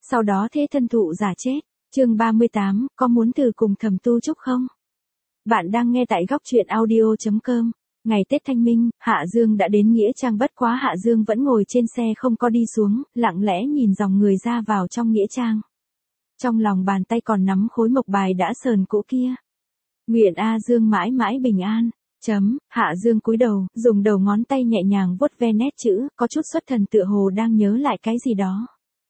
sau đó thế thân thụ giả chết. Chương 38, có muốn từ cùng Thẩm Tu Trúc không? Bạn đang nghe tại góc truyện audio.com. Ngày Tết Thanh Minh, Hạ Dương đã đến Nghĩa Trang, bất quá Hạ Dương vẫn ngồi trên xe không có đi xuống, lặng lẽ nhìn dòng người ra vào trong Nghĩa Trang. Trong lòng bàn tay còn nắm khối mộc bài đã sờn cũ kia. Nguyện A Dương mãi mãi bình an. Hạ Dương cúi đầu, dùng đầu ngón tay nhẹ nhàng vuốt ve nét chữ, có chút xuất thần tựa hồ đang nhớ lại cái gì đó.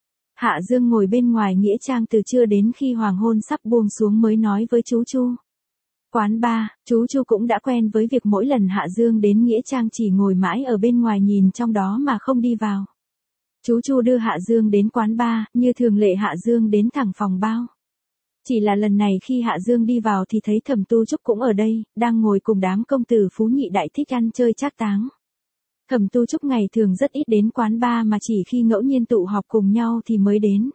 Hạ Dương ngồi bên ngoài Nghĩa Trang từ trưa đến khi hoàng hôn sắp buông xuống mới nói với chú Chu. Quán bar, chú Chu cũng đã quen với việc mỗi lần Hạ Dương đến Nghĩa Trang chỉ ngồi mãi ở bên ngoài nhìn trong đó mà không đi vào. Chú Chu đưa Hạ Dương đến quán bar, như thường lệ Hạ Dương đến thẳng phòng bao. Chỉ là lần này khi Hạ Dương đi vào thì thấy Thẩm Tu Trúc cũng ở đây, đang ngồi cùng đám công tử phú nhị đại thích ăn chơi trác táng. Thẩm Tu Trúc ngày thường rất ít đến quán bar mà chỉ khi ngẫu nhiên tụ họp cùng nhau thì mới đến.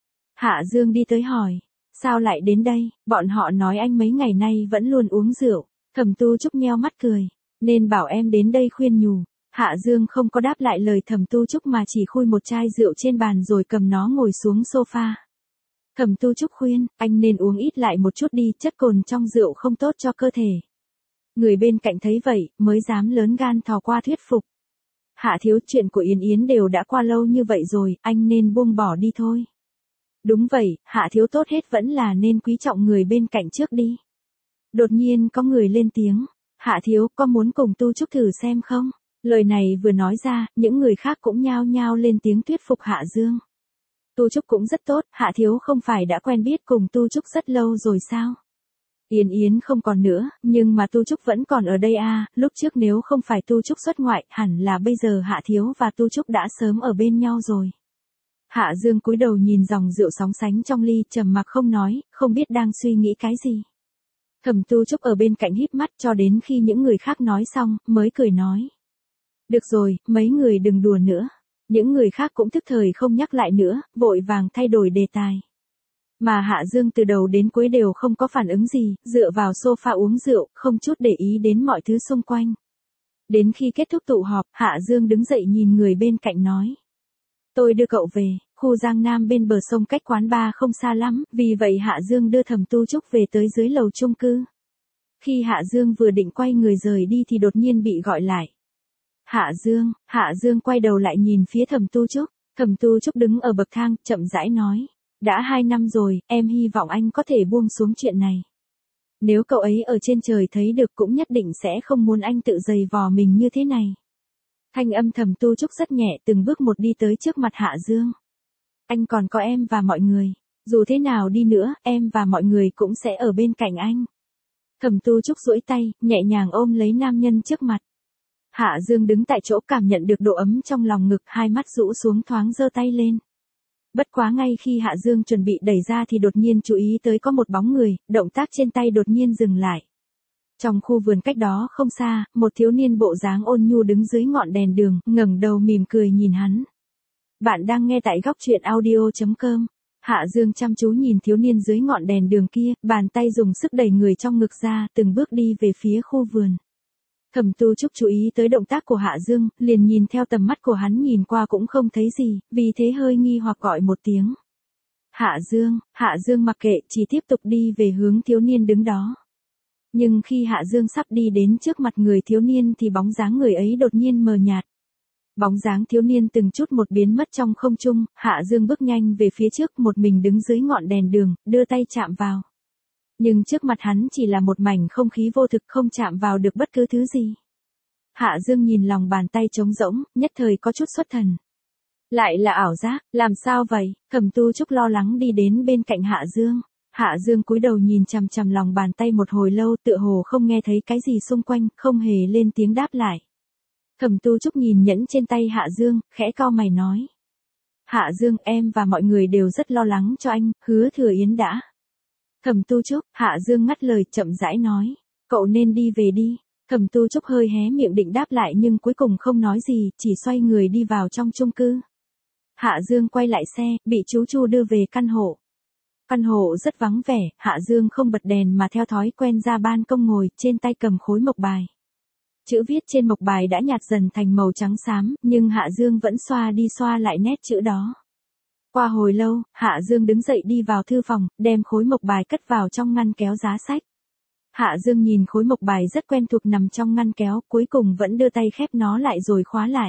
Hạ Dương đi tới hỏi, sao lại đến đây? Bọn họ nói anh mấy ngày nay vẫn luôn uống rượu. Thẩm Tu Trúc nheo mắt cười, nên bảo em đến đây khuyên nhủ. Hạ Dương không có đáp lại lời Thẩm Tu Trúc mà chỉ khui một chai rượu trên bàn rồi cầm nó ngồi xuống sofa. Thẩm Tu Trúc khuyên, anh nên uống ít lại một chút đi, chất cồn trong rượu không tốt cho cơ thể. Người bên cạnh thấy vậy, mới dám lớn gan thò qua thuyết phục. Hạ thiếu, chuyện của Yến Yến đều đã qua lâu như vậy rồi, anh nên buông bỏ đi thôi. Đúng vậy, Hạ thiếu, tốt hết vẫn là nên quý trọng người bên cạnh trước đi. Đột nhiên có người lên tiếng, Hạ thiếu, có muốn cùng Tu Trúc thử xem không? Lời này vừa nói ra, những người khác cũng nhao nhao lên tiếng thuyết phục Hạ Dương. Tu Trúc cũng rất tốt, Hạ thiếu không phải đã quen biết cùng Tu Trúc rất lâu rồi sao? Yến Yến không còn nữa, nhưng mà Tu Trúc vẫn còn ở đây à, lúc trước nếu không phải Tu Trúc xuất ngoại, hẳn là bây giờ Hạ thiếu và Tu Trúc đã sớm ở bên nhau rồi. Hạ Dương cúi đầu nhìn dòng rượu sóng sánh trong ly, trầm mặc không nói, không biết đang suy nghĩ cái gì. Thẩm Tu Trúc ở bên cạnh híp mắt cho đến khi những người khác nói xong, mới cười nói. Được rồi, mấy người đừng đùa nữa. Những người khác cũng tức thời không nhắc lại nữa, vội vàng thay đổi đề tài. Mà Hạ Dương từ đầu đến cuối đều không có phản ứng gì, dựa vào sofa uống rượu, không chút để ý đến mọi thứ xung quanh. Đến khi kết thúc tụ họp, Hạ Dương đứng dậy nhìn người bên cạnh nói. Tôi đưa cậu về, khu Giang Nam bên bờ sông cách quán bar không xa lắm, vì vậy Hạ Dương đưa Thẩm Tu Trúc về tới dưới lầu chung cư. Khi Hạ Dương vừa định quay người rời đi thì đột nhiên bị gọi lại. Hạ Dương quay đầu lại nhìn phía Thẩm Tu Trúc. Thẩm Tu Trúc đứng ở bậc thang, chậm rãi nói. Đã 2 năm rồi, em hy vọng anh có thể buông xuống chuyện này. Nếu cậu ấy ở trên trời thấy được cũng nhất định sẽ không muốn anh tự giày vò mình như thế này. Thanh âm Thẩm Tu Trúc rất nhẹ, từng bước một đi tới trước mặt Hạ Dương. Anh còn có em và mọi người. Dù thế nào đi nữa, em và mọi người cũng sẽ ở bên cạnh anh. Thẩm Tu Trúc duỗi tay, nhẹ nhàng ôm lấy nam nhân trước mặt. Hạ Dương đứng tại chỗ cảm nhận được độ ấm trong lòng ngực, hai mắt rũ xuống thoáng giơ tay lên. Bất quá ngay khi Hạ Dương chuẩn bị đẩy ra thì đột nhiên chú ý tới có một bóng người, động tác trên tay đột nhiên dừng lại. Trong khu vườn cách đó không xa, một thiếu niên bộ dáng ôn nhu đứng dưới ngọn đèn đường, ngẩng đầu mỉm cười nhìn hắn. Bạn đang nghe tại góc truyện audio.com. Hạ Dương chăm chú nhìn thiếu niên dưới ngọn đèn đường kia, bàn tay dùng sức đẩy người trong ngực ra, từng bước đi về phía khu vườn. Thẩm Tu Trúc chú ý tới động tác của Hạ Dương, liền nhìn theo tầm mắt của hắn nhìn qua cũng không thấy gì, vì thế hơi nghi hoặc gọi một tiếng. Hạ Dương mặc kệ, chỉ tiếp tục đi về hướng thiếu niên đứng đó. Nhưng khi Hạ Dương sắp đi đến trước mặt người thiếu niên thì bóng dáng người ấy đột nhiên mờ nhạt. Bóng dáng thiếu niên từng chút một biến mất trong không trung, Hạ Dương bước nhanh về phía trước, một mình đứng dưới ngọn đèn đường, đưa tay chạm vào. Nhưng trước mặt hắn chỉ là một mảnh không khí vô thực, không chạm vào được bất cứ thứ gì. Hạ Dương nhìn lòng bàn tay trống rỗng, nhất thời có chút xuất thần. Lại là ảo giác, làm sao vậy? Thẩm Tu Trúc lo lắng đi đến bên cạnh Hạ Dương. Hạ Dương cúi đầu nhìn chằm chằm lòng bàn tay một hồi lâu, tựa hồ không nghe thấy cái gì xung quanh, không hề lên tiếng đáp lại. Thẩm Tu Trúc nhìn nhẫn trên tay Hạ Dương, khẽ cau mày nói. Hạ Dương, em và mọi người đều rất lo lắng cho anh, Hứa Thừa Yến đã. Thẩm Tu Trúc, Hạ Dương ngắt lời, chậm rãi nói. Cậu nên đi về đi. Thẩm Tu Trúc hơi hé miệng định đáp lại nhưng cuối cùng không nói gì, chỉ xoay người đi vào trong chung cư. Hạ Dương quay lại xe, bị chú Chu đưa về căn hộ. Căn hộ rất vắng vẻ, Hạ Dương không bật đèn mà theo thói quen ra ban công ngồi, trên tay cầm khối mộc bài. Chữ viết trên mộc bài đã nhạt dần thành màu trắng xám, nhưng Hạ Dương vẫn xoa đi xoa lại nét chữ đó. Qua hồi lâu, Hạ Dương đứng dậy đi vào thư phòng, đem khối mộc bài cất vào trong ngăn kéo giá sách. Hạ Dương nhìn khối mộc bài rất quen thuộc nằm trong ngăn kéo, cuối cùng vẫn đưa tay khép nó lại rồi khóa lại.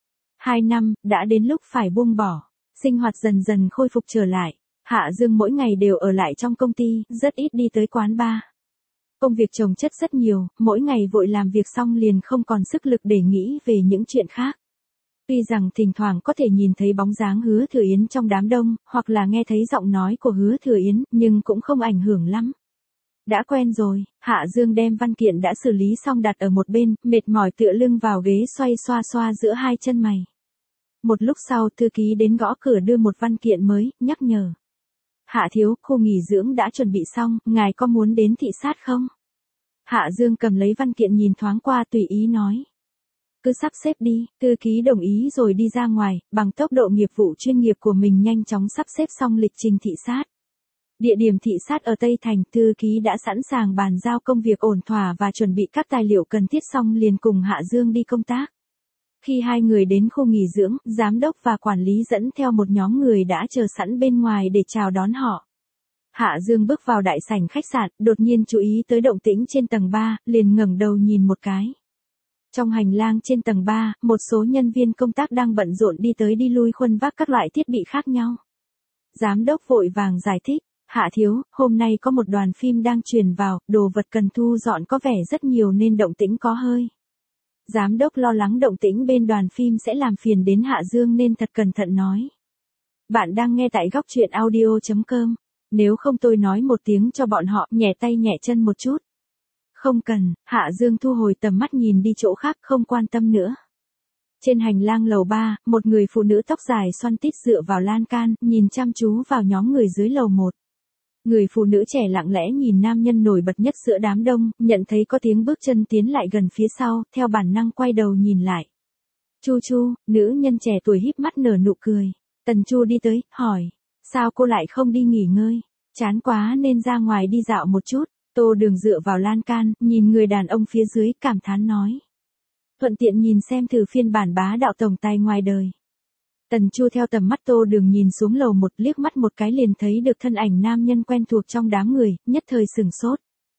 2 năm, đã đến lúc phải buông bỏ. Sinh hoạt dần dần khôi phục trở lại. Hạ Dương mỗi ngày đều ở lại trong công ty, rất ít đi tới quán bar. Công việc chồng chất rất nhiều, mỗi ngày vội làm việc xong liền không còn sức lực để nghĩ về những chuyện khác. Tuy rằng thỉnh thoảng có thể nhìn thấy bóng dáng Hứa Thừa Yến trong đám đông, hoặc là nghe thấy giọng nói của Hứa Thừa Yến, nhưng cũng không ảnh hưởng lắm. Đã quen rồi, Hạ Dương đem văn kiện đã xử lý xong đặt ở một bên, mệt mỏi tựa lưng vào ghế xoay xoa xoa giữa hai chân mày. Một lúc sau thư ký đến gõ cửa đưa một văn kiện mới, nhắc nhở. Hạ thiếu, khu nghỉ dưỡng đã chuẩn bị xong, ngài có muốn đến thị sát không? Hạ Dương cầm lấy văn kiện nhìn thoáng qua tùy ý nói. Cứ sắp xếp đi, thư ký đồng ý rồi đi ra ngoài, bằng tốc độ nghiệp vụ chuyên nghiệp của mình nhanh chóng sắp xếp xong lịch trình thị sát. Địa điểm thị sát ở Tây Thành, thư ký đã sẵn sàng bàn giao công việc ổn thỏa và chuẩn bị các tài liệu cần thiết xong liền cùng Hạ Dương đi công tác. Khi hai người đến khu nghỉ dưỡng, giám đốc và quản lý dẫn theo một nhóm người đã chờ sẵn bên ngoài để chào đón họ. Hạ Dương bước vào đại sảnh khách sạn, đột nhiên chú ý tới động tĩnh trên tầng 3, liền ngẩng đầu nhìn một cái. Trong hành lang trên tầng 3, một số nhân viên công tác đang bận rộn đi tới đi lui khuân vác các loại thiết bị khác nhau. Giám đốc vội vàng giải thích, Hạ thiếu, hôm nay có một đoàn phim đang truyền vào, đồ vật cần thu dọn có vẻ rất nhiều nên động tĩnh có hơi. Giám đốc lo lắng động tĩnh bên đoàn phim sẽ làm phiền đến Hạ Dương nên thật cẩn thận nói. Bạn đang nghe tại góc truyện audio.com. Nếu không tôi nói một tiếng cho bọn họ, nhẹ tay nhẹ chân một chút. Không cần, Hạ Dương thu hồi tầm mắt nhìn đi chỗ khác, không quan tâm nữa. Trên hành lang lầu 3, một người phụ nữ tóc dài xoăn tít dựa vào lan can, nhìn chăm chú vào nhóm người dưới lầu 1. Người phụ nữ trẻ lặng lẽ nhìn nam nhân nổi bật nhất giữa đám đông, nhận thấy có tiếng bước chân tiến lại gần phía sau, theo bản năng quay đầu nhìn lại. Chu Chu, nữ nhân trẻ tuổi híp mắt nở nụ cười. Tần Chu đi tới, hỏi, sao cô lại không đi nghỉ ngơi? Chán quá nên ra ngoài đi dạo một chút. Tô Đường dựa vào lan can, nhìn người đàn ông phía dưới, cảm thán nói. Thuận tiện nhìn xem thử phiên bản bá đạo tổng tài ngoài đời. Tần Chu theo tầm mắt Tô Đường nhìn xuống lầu 1, liếc mắt một cái liền thấy được thân ảnh nam nhân quen thuộc trong đám người, nhất thời sửng sốt.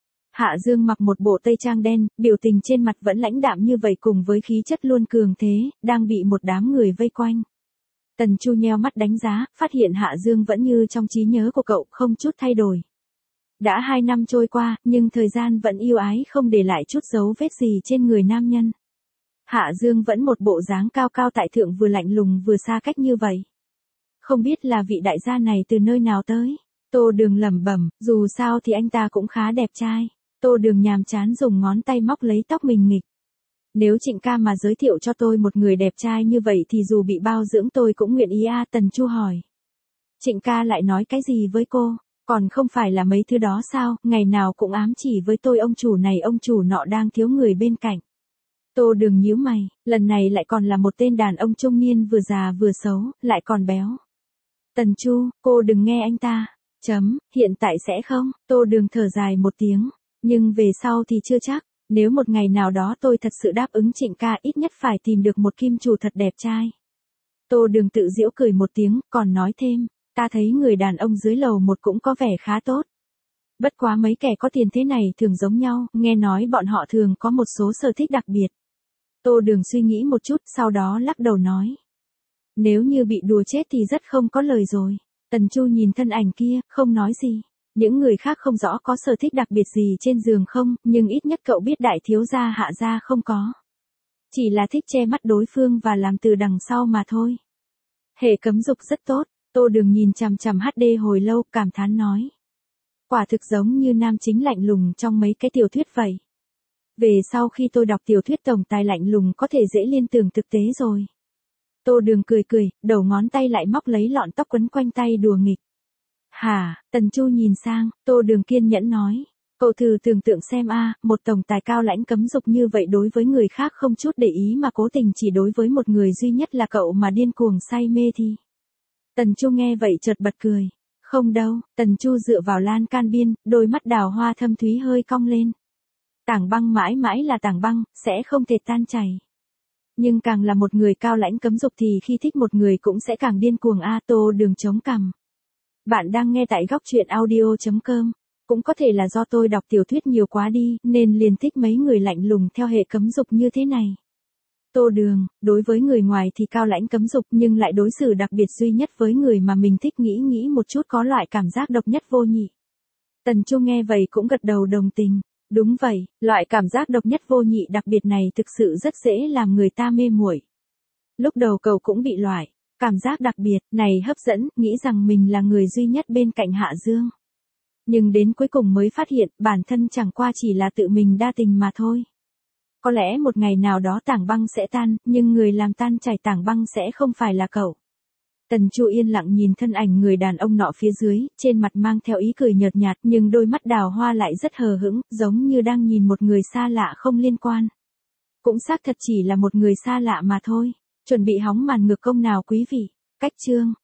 Hạ Dương mặc một bộ tây trang đen, biểu tình trên mặt vẫn lãnh đạm như vậy cùng với khí chất luôn cường thế, đang bị một đám người vây quanh. Tần Chu nheo mắt đánh giá, phát hiện Hạ Dương vẫn như trong trí nhớ của cậu, không chút thay đổi. Đã 2 năm trôi qua, nhưng thời gian vẫn yêu ái không để lại chút dấu vết gì trên người nam nhân. Hạ Dương vẫn một bộ dáng cao cao tại thượng vừa lạnh lùng vừa xa cách như vậy. Không biết là vị đại gia này từ nơi nào tới. Tô Đường lẩm bẩm, dù sao thì anh ta cũng khá đẹp trai. Tô Đường nhàm chán dùng ngón tay móc lấy tóc mình nghịch. Nếu Trịnh ca mà giới thiệu cho tôi một người đẹp trai như vậy thì dù bị bao dưỡng tôi cũng nguyện ý a. Tần Chu hỏi. Trịnh ca lại nói cái gì với cô? Còn không phải là mấy thứ đó sao, ngày nào cũng ám chỉ với tôi ông chủ này ông chủ nọ đang thiếu người bên cạnh. Tô Đường nhíu mày, lần này lại còn là một tên đàn ông trung niên vừa già vừa xấu, lại còn béo. Tần Chu, cô đừng nghe anh ta. Hiện tại sẽ không. Tô Đường thở dài một tiếng, nhưng về sau thì chưa chắc. Nếu một ngày nào đó tôi thật sự đáp ứng Trịnh ca ít nhất phải tìm được một kim chủ thật đẹp trai. Tô Đường tự giễu cười một tiếng, còn nói thêm, ta thấy người đàn ông dưới lầu 1 cũng có vẻ khá tốt. Bất quá mấy kẻ có tiền thế này thường giống nhau, nghe nói bọn họ thường có một số sở thích đặc biệt. Tô Đường suy nghĩ một chút, sau đó lắc đầu nói. Nếu như bị đùa chết thì rất không có lời rồi. Tần Chu nhìn thân ảnh kia, không nói gì. Những người khác không rõ có sở thích đặc biệt gì trên giường không, nhưng ít nhất cậu biết đại thiếu gia Hạ gia không có. Chỉ là thích che mắt đối phương và làm từ đằng sau mà thôi. Hệ cấm dục rất tốt. Tô Đường nhìn chằm chằm HD hồi lâu, cảm thán nói. Quả thực giống như nam chính lạnh lùng trong mấy cái tiểu thuyết vậy. Về sau khi tôi đọc tiểu thuyết tổng tài lạnh lùng có thể dễ liên tưởng thực tế rồi. Tô Đường cười cười, đầu ngón tay lại móc lấy lọn tóc quấn quanh tay đùa nghịch. Hả, Tần Chu nhìn sang, Tô Đường kiên nhẫn nói. Cậu thử tưởng tượng xem một tổng tài cao lãnh cấm dục như vậy đối với người khác không chút để ý mà cố tình chỉ đối với một người duy nhất là cậu mà điên cuồng say mê thì. Tần Chu nghe vậy chợt bật cười. Không đâu, Tần Chu dựa vào lan can biên, đôi mắt đào hoa thâm thúy hơi cong lên. Tảng băng mãi mãi là tảng băng, sẽ không thể tan chảy. Nhưng càng là một người cao lãnh cấm dục thì khi thích một người cũng sẽ càng điên cuồng Tô Đường chống cằm. Bạn đang nghe tại góc truyện audio.com. Cũng có thể là do tôi đọc tiểu thuyết nhiều quá đi, nên liền thích mấy người lạnh lùng theo hệ cấm dục như thế này. Tô Đường, đối với người ngoài thì cao lãnh cấm dục nhưng lại đối xử đặc biệt duy nhất với người mà mình thích, nghĩ một chút có loại cảm giác độc nhất vô nhị. Tần Chu nghe vậy cũng gật đầu đồng tình. Đúng vậy, loại cảm giác độc nhất vô nhị đặc biệt này thực sự rất dễ làm người ta mê muội. Lúc đầu cậu cũng bị loại cảm giác đặc biệt này hấp dẫn, nghĩ rằng mình là người duy nhất bên cạnh Hạ Dương. Nhưng đến cuối cùng mới phát hiện bản thân chẳng qua chỉ là tự mình đa tình mà thôi. Có lẽ một ngày nào đó tảng băng sẽ tan, nhưng người làm tan chảy tảng băng sẽ không phải là cậu. Tần Chu yên lặng nhìn thân ảnh người đàn ông nọ phía dưới, trên mặt mang theo ý cười nhợt nhạt nhưng đôi mắt đào hoa lại rất hờ hững, giống như đang nhìn một người xa lạ không liên quan. Cũng xác thật chỉ là một người xa lạ mà thôi. Chuẩn bị hóng màn ngược công nào quý vị. Cách chương